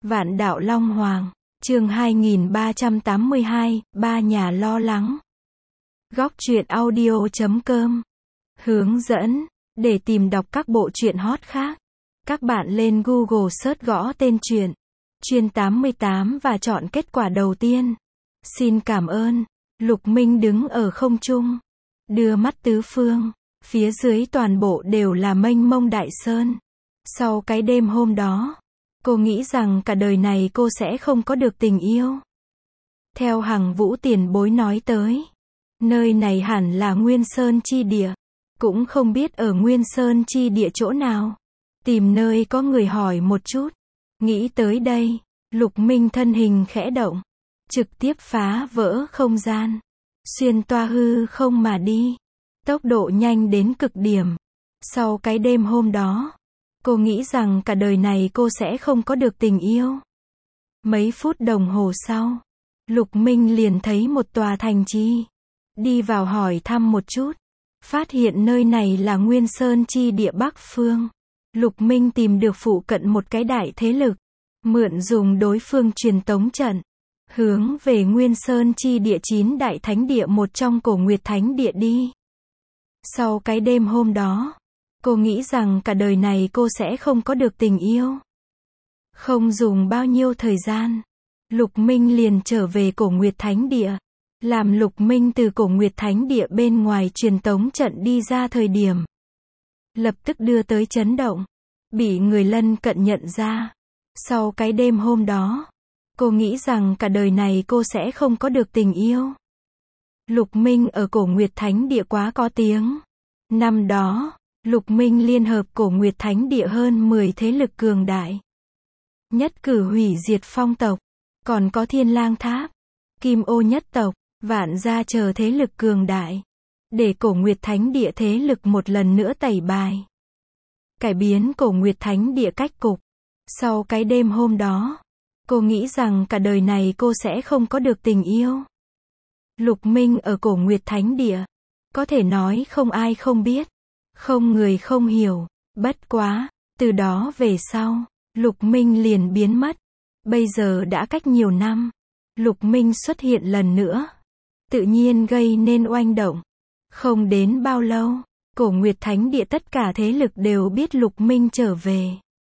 Vạn đạo Long Hoàng, chương 2382, ba nhà lo lắng. Góc truyện audio.com. Hướng dẫn, để tìm đọc các bộ truyện hot khác, các bạn lên Google search gõ tên truyện Chuyên 88 và chọn kết quả đầu tiên. Xin cảm ơn. Lục Minh đứng ở không trung, đưa mắt tứ phương, phía dưới toàn bộ đều là mênh mông đại sơn. Sau cái đêm hôm đó, cô nghĩ rằng cả đời này cô sẽ không có được tình yêu. Theo Hằng Vũ tiền bối nói tới, nơi này hẳn là Nguyên Sơn chi địa, cũng không biết ở Nguyên Sơn chi địa chỗ nào. Tìm nơi có người hỏi một chút. Nghĩ tới đây, Lục Minh thân hình khẽ động, trực tiếp phá vỡ không gian, xuyên toa hư không mà đi, tốc độ nhanh đến cực điểm. Sau cái đêm hôm đó, cô nghĩ rằng cả đời này cô sẽ không có được tình yêu. Mấy phút đồng hồ sau, Lục Minh liền thấy một tòa thành trì. Đi vào hỏi thăm một chút, phát hiện nơi này là Nguyên Sơn chi địa Bắc Phương. Lục Minh tìm được phụ cận một cái đại thế lực, mượn dùng đối phương truyền tống trận, hướng về Nguyên Sơn chi địa 9 đại thánh địa một trong Cổ Nguyệt Thánh địa đi. Sau cái đêm hôm đó, cô nghĩ rằng cả đời này cô sẽ không có được tình yêu. Không dùng bao nhiêu thời gian, Lục Minh liền trở về Cổ Nguyệt Thánh địa. Làm Lục Minh từ Cổ Nguyệt Thánh địa bên ngoài truyền tống trận đi ra thời điểm, lập tức đưa tới chấn động, bị người lân cận nhận ra. Sau cái đêm hôm đó, cô nghĩ rằng cả đời này cô sẽ không có được tình yêu. Lục Minh ở Cổ Nguyệt Thánh địa quá có tiếng. Năm đó, Lục Minh liên hợp Cổ Nguyệt Thánh địa hơn 10 thế lực cường đại, nhất cử hủy diệt Phong tộc, còn có Thiên Lang Tháp, Kim Ô nhất tộc, Vạn gia chờ thế lực cường đại, để Cổ Nguyệt Thánh địa thế lực một lần nữa tẩy bài, cải biến Cổ Nguyệt Thánh địa cách cục. Sau cái đêm hôm đó, cô nghĩ rằng cả đời này cô sẽ không có được tình yêu. Lục Minh ở Cổ Nguyệt Thánh địa, có thể nói không ai không biết, không người không hiểu. Bất quá, từ đó về sau, Lục Minh liền biến mất. Bây giờ đã cách nhiều năm, Lục Minh xuất hiện lần nữa, tự nhiên gây nên oanh động. Không đến bao lâu, Cổ Nguyệt Thánh địa tất cả thế lực đều biết Lục Minh trở về.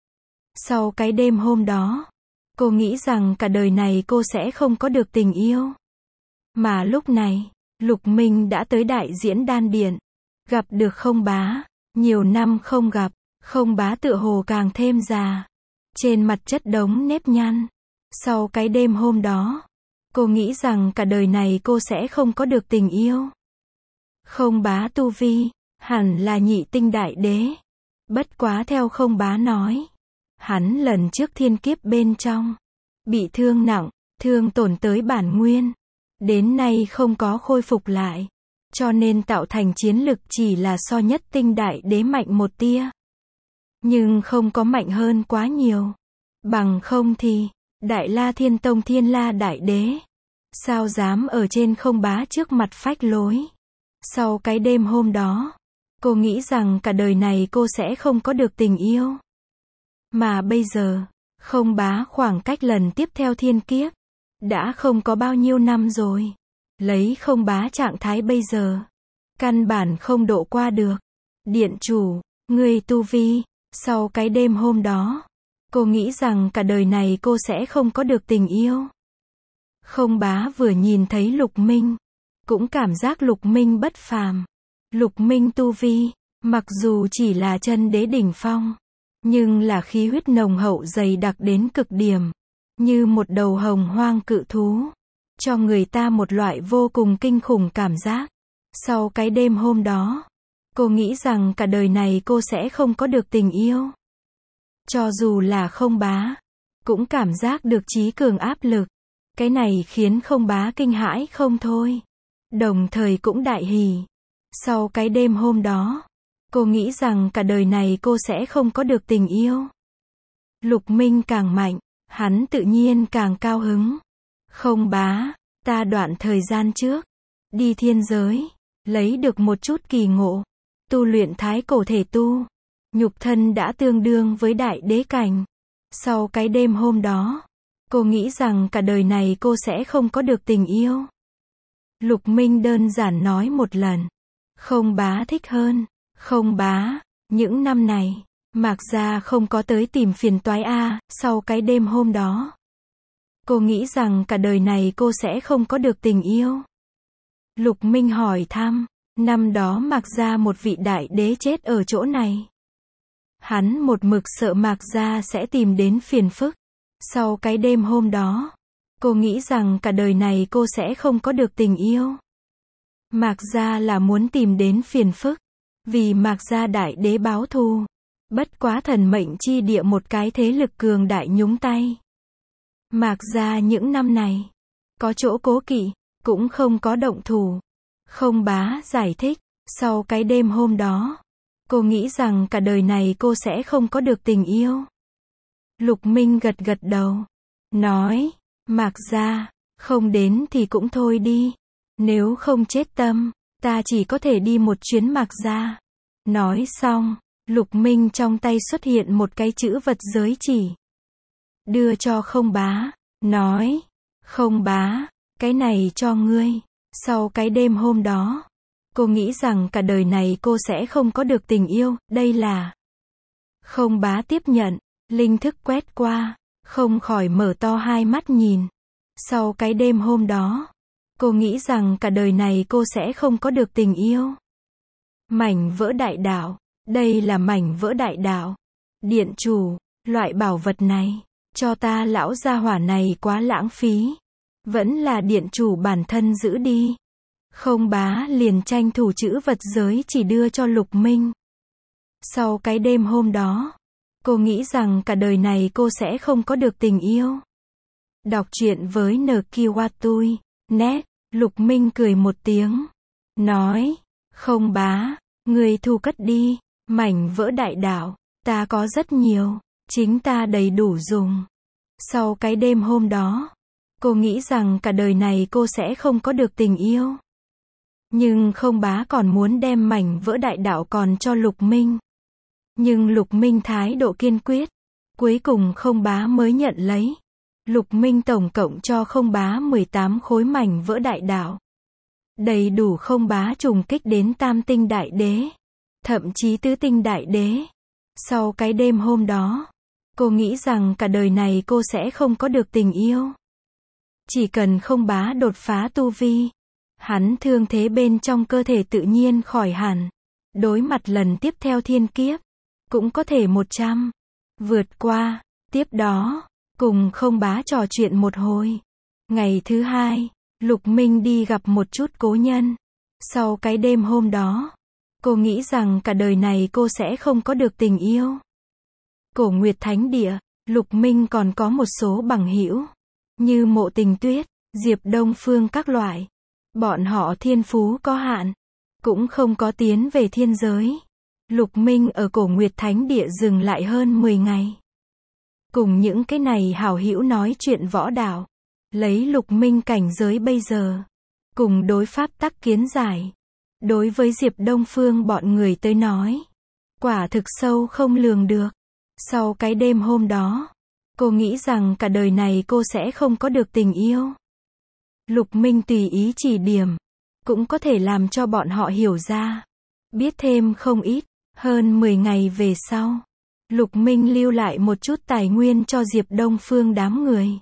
Sau cái đêm hôm đó, cô nghĩ rằng cả đời này cô sẽ không có được tình yêu. Mà lúc này, Lục Minh đã tới Đại Diễn Đan Điện, gặp được Không Bá. Nhiều năm không gặp, Không Bá tựa hồ càng thêm già, trên mặt chất đống nếp nhăn. Sau cái đêm hôm đó, cô nghĩ rằng cả đời này cô sẽ không có được tình yêu. Không Bá tu vi, hẳn là nhị tinh đại đế. Bất quá theo Không Bá nói, hắn lần trước thiên kiếp bên trong, bị thương nặng, thương tổn tới bản nguyên, đến nay không có khôi phục lại, cho nên tạo thành chiến lực chỉ là so nhất tinh đại đế mạnh một tia, nhưng không có mạnh hơn quá nhiều. Bằng không thì, Đại La Thiên Tông Thiên La đại đế, sao dám ở trên Không Bá trước mặt phách lối. Sau cái đêm hôm đó, cô nghĩ rằng cả đời này cô sẽ không có được tình yêu. Mà bây giờ, Không Bá khoảng cách lần tiếp theo thiên kiếp, đã không có bao nhiêu năm rồi. Lấy Không Bá trạng thái bây giờ, căn bản không độ qua được. Điện chủ, ngươi tu vi. Sau cái đêm hôm đó, cô nghĩ rằng cả đời này cô sẽ không có được tình yêu. Không Bá vừa nhìn thấy Lục Minh, cũng cảm giác Lục Minh bất phàm. Lục Minh tu vi, mặc dù chỉ là chân đế đỉnh phong, nhưng là khí huyết nồng hậu dày đặc đến cực điểm, như một đầu hồng hoang cự thú, cho người ta một loại vô cùng kinh khủng cảm giác. Sau cái đêm hôm đó, cô nghĩ rằng cả đời này cô sẽ không có được tình yêu. Cho dù là Không Bá, cũng cảm giác được trí cường áp lực. Cái này khiến Không Bá kinh hãi không thôi, đồng thời cũng đại hỉ. Sau cái đêm hôm đó, cô nghĩ rằng cả đời này cô sẽ không có được tình yêu. Lục Minh càng mạnh, hắn tự nhiên càng cao hứng. Không Bá, ta đoạn thời gian trước, đi thiên giới, lấy được một chút kỳ ngộ, tu luyện thái cổ thể tu, nhục thân đã tương đương với đại đế cảnh. Sau cái đêm hôm đó, cô nghĩ rằng cả đời này cô sẽ không có được tình yêu. Lục Minh đơn giản nói một lần. Không bá thích hơn. Không bá, những năm này, Mạc Gia không có tới tìm phiền toái a. Sau cái đêm hôm đó, cô nghĩ rằng cả đời này cô sẽ không có được tình yêu. Lục Minh hỏi thăm, năm đó Mạc Gia một vị đại đế chết ở chỗ này. Hắn một mực sợ Mạc Gia sẽ tìm đến phiền phức. Sau cái đêm hôm đó, cô nghĩ rằng cả đời này cô sẽ không có được tình yêu. Mạc Gia là muốn tìm đến phiền phức. Vì Mạc Gia đại đế báo thù. Bất quá thần mệnh chi địa một cái thế lực cường đại nhúng tay. Mạc Gia những năm này, có chỗ cố kỵ, cũng không có động thủ. Không bá giải thích, sau cái đêm hôm đó, cô nghĩ rằng cả đời này cô sẽ không có được tình yêu. Lục Minh gật gật đầu, nói, Mạc Gia, không đến thì cũng thôi đi. Nếu không chết tâm, ta chỉ có thể đi một chuyến Mạc Gia. Nói xong, Lục Minh trong tay xuất hiện một cái chữ vật giới chỉ. Đưa cho không bá, nói, không bá, cái này cho ngươi. Sau cái đêm hôm đó, cô nghĩ rằng cả đời này cô sẽ không có được tình yêu, đây là. Không bá tiếp nhận, linh thức quét qua, không khỏi mở to hai mắt nhìn. Sau cái đêm hôm đó, cô nghĩ rằng cả đời này cô sẽ không có được tình yêu. Mảnh vỡ đại đạo, đây là mảnh vỡ đại đạo. Điện chủ, loại bảo vật này, cho ta lão gia hỏa này quá lãng phí. Vẫn là điện chủ bản thân giữ đi. Không bá liền tranh thủ chữ vật giới chỉ đưa cho Lục Minh. Sau cái đêm hôm đó, cô nghĩ rằng cả đời này cô sẽ không có được tình yêu. Đọc truyện với NQWatui, net, Lục Minh cười một tiếng. Nói, không bá, người thu cất đi, mảnh vỡ đại đạo, ta có rất nhiều, chính ta đầy đủ dùng. Sau cái đêm hôm đó, cô nghĩ rằng cả đời này cô sẽ không có được tình yêu. Nhưng không bá còn muốn đem mảnh vỡ đại đạo còn cho Lục Minh. Nhưng Lục Minh thái độ kiên quyết. Cuối cùng không bá mới nhận lấy. Lục Minh tổng cộng cho không bá 18 khối mảnh vỡ đại đạo. Đầy đủ không bá trùng kích đến tam tinh đại đế. Thậm chí tứ tinh đại đế. Sau cái đêm hôm đó, cô nghĩ rằng cả đời này cô sẽ không có được tình yêu. Chỉ cần không bá đột phá tu vi, hắn thương thế bên trong cơ thể tự nhiên khỏi hẳn. Đối mặt lần tiếp theo thiên kiếp, cũng có thể 100. Vượt qua, tiếp đó, cùng không bá trò chuyện một hồi. Ngày thứ hai, Lục Minh đi gặp một chút cố nhân. Sau cái đêm hôm đó, cô nghĩ rằng cả đời này cô sẽ không có được tình yêu. Cổ Nguyệt Thánh Địa, Lục Minh còn có một số bằng hữu, như Mộ Tình Tuyết, Diệp Đông Phương các loại. Bọn họ thiên phú có hạn, cũng không có tiến về thiên giới. Lục Minh ở Cổ Nguyệt Thánh Địa dừng lại hơn 10 ngày. Cùng những cái này hảo hữu nói chuyện võ đạo. Lấy Lục Minh cảnh giới bây giờ. Cùng đối pháp tắc kiến giải. Đối với Diệp Đông Phương bọn người tới nói. Quả thực sâu không lường được. Sau cái đêm hôm đó, cô nghĩ rằng cả đời này cô sẽ không có được tình yêu. Lục Minh tùy ý chỉ điểm. Cũng có thể làm cho bọn họ hiểu ra. Biết thêm không ít. Hơn 10 ngày về sau, Lục Minh lưu lại một chút tài nguyên cho Diệp Đông Phương đám người.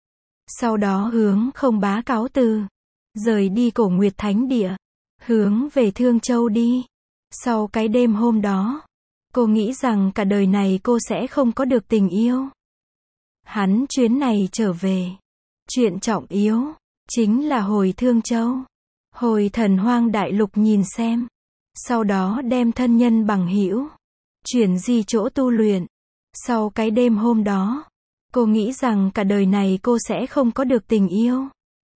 Sau đó hướng không bá cáo từ. Rời đi Cổ Nguyệt Thánh Địa. Hướng về Thương Châu đi. Sau cái đêm hôm đó, cô nghĩ rằng cả đời này cô sẽ không có được tình yêu. Hắn chuyến này trở về. Chuyện trọng yếu, chính là hồi Thương Châu. Hồi Thần Hoang Đại Lục nhìn xem. Sau đó đem thân nhân bằng hữu chuyển di chỗ tu luyện. Sau cái đêm hôm đó, cô nghĩ rằng cả đời này cô sẽ không có được tình yêu.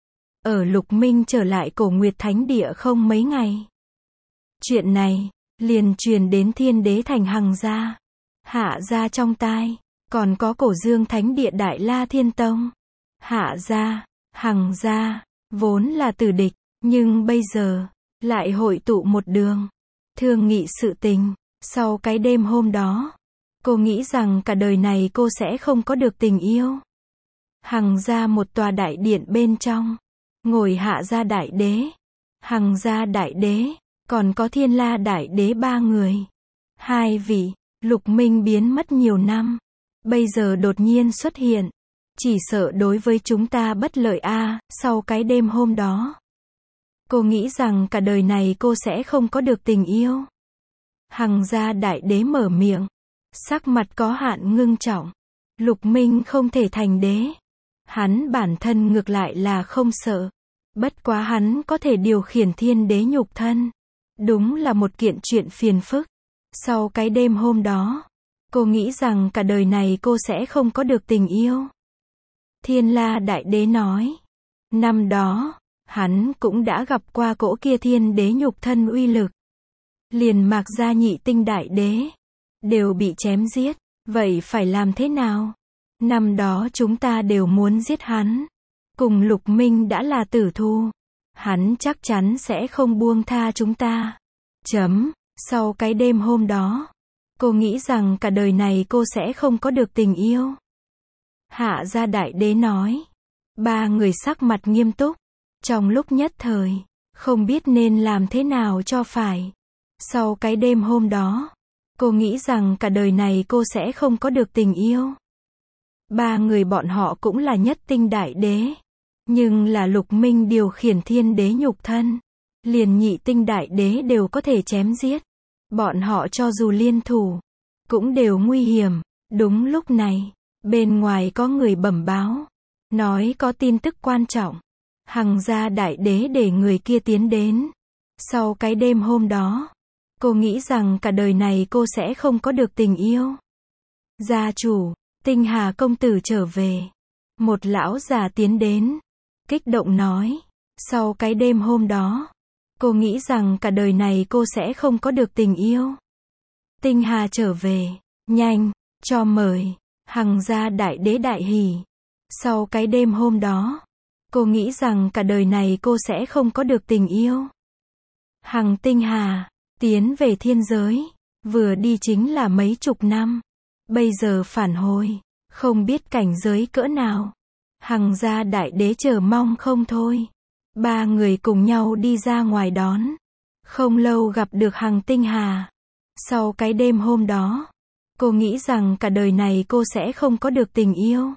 Ở Lục Minh trở lại Cổ Nguyệt Thánh Địa không mấy ngày. Chuyện này liền truyền đến Thiên Đế Thành Hằng gia, Hạ gia trong tai, còn có Cổ Dương Thánh Địa Đại La Thiên Tông. Hạ gia, Hằng gia vốn là tử địch, nhưng bây giờ lại hội tụ một đường, thương nghị sự tình. Sau cái đêm hôm đó, Cô nghĩ rằng cả đời này cô sẽ không có được tình yêu. Hằng gia một tòa đại điện bên trong. Ngồi Hạ gia đại đế, Hằng gia đại đế, còn có Thiên La đại đế ba người. Hai vị, Lục Minh biến mất nhiều năm. Bây giờ đột nhiên xuất hiện. Chỉ sợ đối với chúng ta bất lợi a. Sau cái đêm hôm đó, cô nghĩ rằng cả đời này cô sẽ không có được tình yêu. Hằng gia đại đế mở miệng. Sắc mặt có hạn ngưng trọng. Lục Minh không thể thành đế. Hắn bản thân ngược lại là không sợ. Bất quá hắn có thể điều khiển thiên đế nhục thân. Đúng là một kiện chuyện phiền phức. Sau cái đêm hôm đó, cô nghĩ rằng cả đời này cô sẽ không có được tình yêu. Thiên La đại đế nói. Năm đó, hắn cũng đã gặp qua cỗ kia thiên đế nhục thân uy lực. Liền Mạc gia nhị tinh đại đế đều bị chém giết. Vậy phải làm thế nào? Năm đó chúng ta đều muốn giết hắn. Cùng Lục Minh đã là tử thù. Hắn chắc chắn sẽ không buông tha chúng ta. Sau cái đêm hôm đó, cô nghĩ rằng cả đời này cô sẽ không có được tình yêu. Hạ gia đại đế nói. Ba người sắc mặt nghiêm túc. Trong lúc nhất thời, không biết nên làm thế nào cho phải. Sau cái đêm hôm đó, cô nghĩ rằng cả đời này cô sẽ không có được tình yêu. Ba người bọn họ cũng là nhất tinh đại đế. Nhưng là Lục Minh điều khiển thiên đế nhục thân. Liền nhị tinh đại đế đều có thể chém giết. Bọn họ cho dù liên thủ, cũng đều nguy hiểm. Đúng lúc này, bên ngoài có người bẩm báo. Nói có tin tức quan trọng. Hằng gia đại đế để người kia tiến đến. Sau cái đêm hôm đó, cô nghĩ rằng cả đời này cô sẽ không có được tình yêu. Gia chủ, Tinh Hà công tử trở về. Một lão già tiến đến. Kích động nói. Sau cái đêm hôm đó, cô nghĩ rằng cả đời này cô sẽ không có được tình yêu. Tinh Hà trở về. Nhanh, cho mời. Hằng gia đại đế đại hỉ. Sau cái đêm hôm đó, cô nghĩ rằng cả đời này cô sẽ không có được tình yêu. Hằng Tinh Hà tiến về thiên giới. Vừa đi chính là mấy chục năm. Bây giờ phản hồi. Không biết cảnh giới cỡ nào. Hằng gia đại đế chờ mong không thôi. Ba người cùng nhau đi ra ngoài đón. Không lâu gặp được Hằng Tinh Hà. Sau cái đêm hôm đó, cô nghĩ rằng cả đời này cô sẽ không có được tình yêu.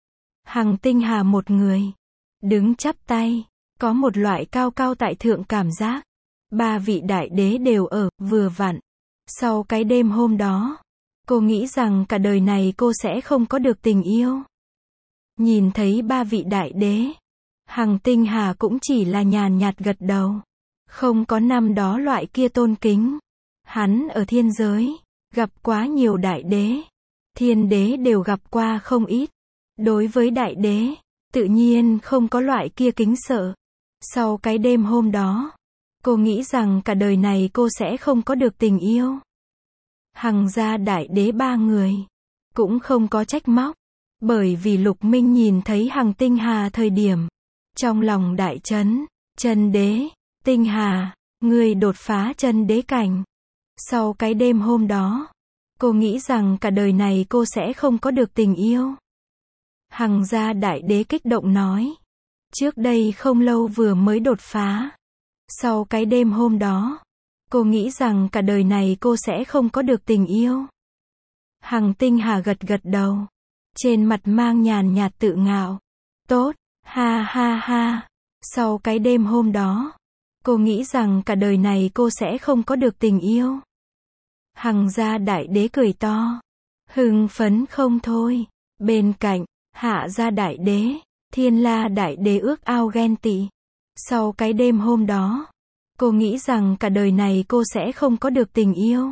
Hằng Tinh Hà một người, đứng chắp tay, có một loại cao cao tại thượng cảm giác. Ba vị đại đế đều ở, vừa vặn. Sau cái đêm hôm đó, cô nghĩ rằng cả đời này cô sẽ không có được tình yêu. Nhìn thấy ba vị đại đế, Hằng Tinh Hà cũng chỉ là nhàn nhạt gật đầu. Không có năm đó loại kia tôn kính. Hắn ở thiên giới, gặp quá nhiều đại đế. Thiên đế đều gặp qua không ít. Đối với đại đế, tự nhiên không có loại kia kính sợ. Sau cái đêm hôm đó, cô nghĩ rằng cả đời này cô sẽ không có được tình yêu. Hằng gia đại đế ba người cũng không có trách móc. Bởi vì Lục Minh nhìn thấy Hằng Tinh Hà thời điểm, trong lòng đại chấn. Chân đế, Tinh Hà, ngươi đột phá chân đế cảnh. Sau cái đêm hôm đó, cô nghĩ rằng cả đời này cô sẽ không có được tình yêu. Hằng gia đại đế kích động nói. Trước đây không lâu vừa mới đột phá. Sau cái đêm hôm đó, cô nghĩ rằng cả đời này cô sẽ không có được tình yêu. Hằng Tinh Hà gật gật đầu. Trên mặt mang nhàn nhạt tự ngạo. Tốt, ha ha ha. Sau cái đêm hôm đó, cô nghĩ rằng cả đời này cô sẽ không có được tình yêu. Hằng gia đại đế cười to. Hưng phấn không thôi. Bên cạnh, Hạ gia đại đế, Thiên La đại đế ước ao ghen tị. Sau cái đêm hôm đó, cô nghĩ rằng cả đời này cô sẽ không có được tình yêu.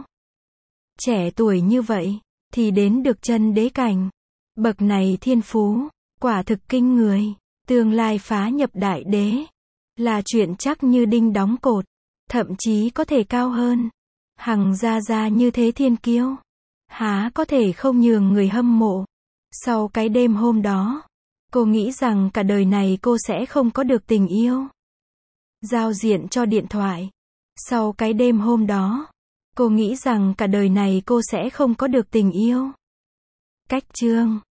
Trẻ tuổi như vậy, thì đến được chân đế cảnh. Bậc này thiên phú, quả thực kinh người. Tương lai phá nhập đại đế, là chuyện chắc như đinh đóng cột. Thậm chí có thể cao hơn. Hằng gia như thế thiên kiêu, há có thể không nhường người hâm mộ. Sau cái đêm hôm đó, cô nghĩ rằng cả đời này cô sẽ không có được tình yêu. Giao diện cho điện thoại. Sau cái đêm hôm đó, Cô nghĩ rằng cả đời này cô sẽ không có được tình yêu. Cách chương